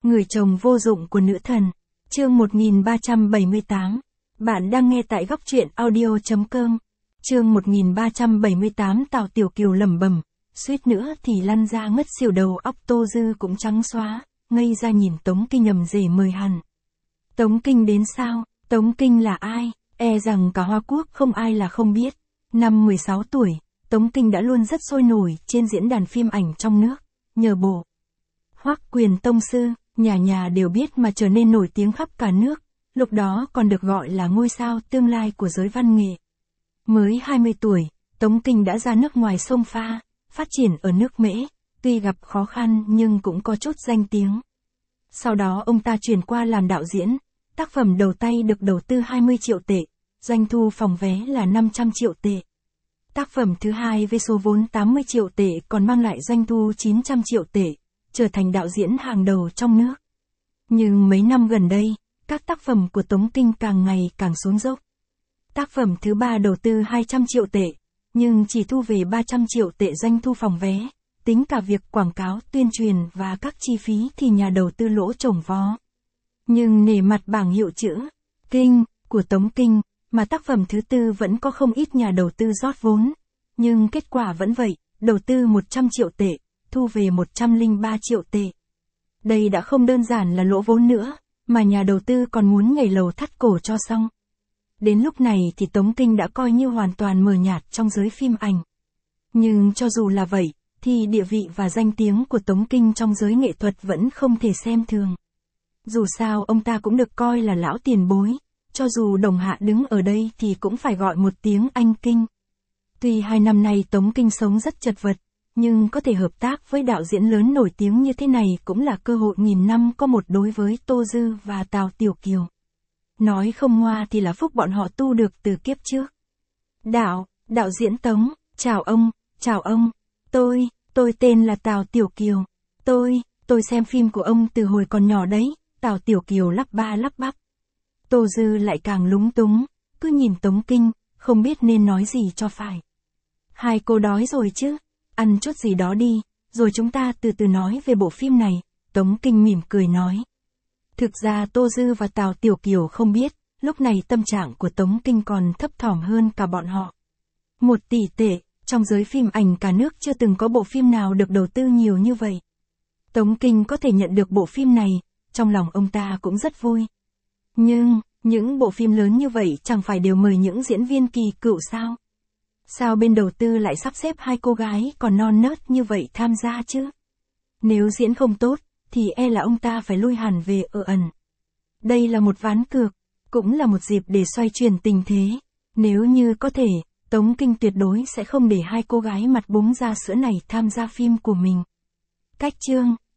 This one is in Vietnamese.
Người chồng vô dụng của nữ thần. Chương 1378. Bạn đang nghe tại góc truyện audio.com. Chương 1378 Tào Tiểu Kiều lẩm bẩm, suýt nữa thì lăn ra ngất xỉu, đầu óc Tô Dư cũng trắng xóa, ngây ra nhìn Tống Kinh nhầm rể mời hẳn. Tống Kinh đến sao? Tống Kinh là ai? E rằng cả Hoa Quốc không ai là không biết. Năm 16 tuổi, Tống Kinh đã luôn rất sôi nổi trên diễn đàn phim ảnh trong nước, nhờ bộ Hoắc Quyền tông sư, nhà nhà đều biết mà trở nên nổi tiếng khắp cả nước, lúc đó còn được gọi là ngôi sao tương lai của giới văn nghệ. Mới 20 tuổi, Tống Kinh đã ra nước ngoài xông pha, phát triển ở nước Mễ, tuy gặp khó khăn nhưng cũng có chút danh tiếng. Sau đó ông ta chuyển qua làm đạo diễn, tác phẩm đầu tay được đầu tư 20 triệu tệ, doanh thu phòng vé là 500 triệu tệ. Tác phẩm thứ hai với số vốn 80 triệu tệ còn mang lại doanh thu 900 triệu tệ, trở thành đạo diễn hàng đầu trong nước. Nhưng mấy năm gần đây, các tác phẩm của Tống Kinh càng ngày càng xuống dốc. Tác phẩm thứ ba đầu tư 200 triệu tệ, nhưng chỉ thu về 300 triệu tệ doanh thu phòng vé, tính cả việc quảng cáo tuyên truyền và các chi phí thì nhà đầu tư lỗ chồng vó. Nhưng nể mặt bảng hiệu chữ Kinh của Tống Kinh, mà tác phẩm thứ tư vẫn có không ít nhà đầu tư rót vốn. Nhưng kết quả vẫn vậy, đầu tư 100 triệu tệ, thu về 103 triệu tệ. Đây đã không đơn giản là lỗ vốn nữa, mà nhà đầu tư còn muốn nhảy lầu thắt cổ cho xong. Đến lúc này thì Tống Kinh đã coi như hoàn toàn mờ nhạt trong giới phim ảnh. Nhưng cho dù là vậy, thì địa vị và danh tiếng của Tống Kinh trong giới nghệ thuật vẫn không thể xem thường. Dù sao ông ta cũng được coi là lão tiền bối, cho dù đồng hạ đứng ở đây thì cũng phải gọi một tiếng anh Kinh. Tuy 2 năm nay Tống Kinh sống rất chật vật, nhưng có thể hợp tác với đạo diễn lớn nổi tiếng như thế này cũng là cơ hội nghìn năm có một đối với Tô Dư và Tào Tiểu Kiều. Nói không ngoa thì là phúc bọn họ tu được từ kiếp trước. Đạo diễn Tống, chào ông, tôi tên là Tào Tiểu Kiều. Tôi xem phim của ông từ hồi còn nhỏ đấy, Tào Tiểu Kiều lắp ba lắp bắp. Tô Dư lại càng lúng túng, cứ nhìn Tống Kinh, không biết nên nói gì cho phải. Hai cô đói rồi chứ, ăn chút gì đó đi, rồi chúng ta từ từ nói về bộ phim này, Tống Kinh mỉm cười nói. Thực ra Tô Dư và Tào Tiểu Kiều không biết, lúc này tâm trạng của Tống Kinh còn thấp thỏm hơn cả bọn họ. 1 tỷ tệ, trong giới phim ảnh cả nước chưa từng có bộ phim nào được đầu tư nhiều như vậy. Tống Kinh có thể nhận được bộ phim này, trong lòng ông ta cũng rất vui. Nhưng, những bộ phim lớn như vậy chẳng phải đều mời những diễn viên kỳ cựu sao? Sao bên đầu tư lại sắp xếp hai cô gái còn non nớt như vậy tham gia chứ? Nếu diễn không tốt, thì e là ông ta phải lui hẳn về ở ẩn. Đây là một ván cược, cũng là một dịp để xoay chuyển tình thế. Nếu như có thể, Tống Kinh tuyệt đối sẽ không để hai cô gái mặt búng ra sữa này tham gia phim của mình. Cách chương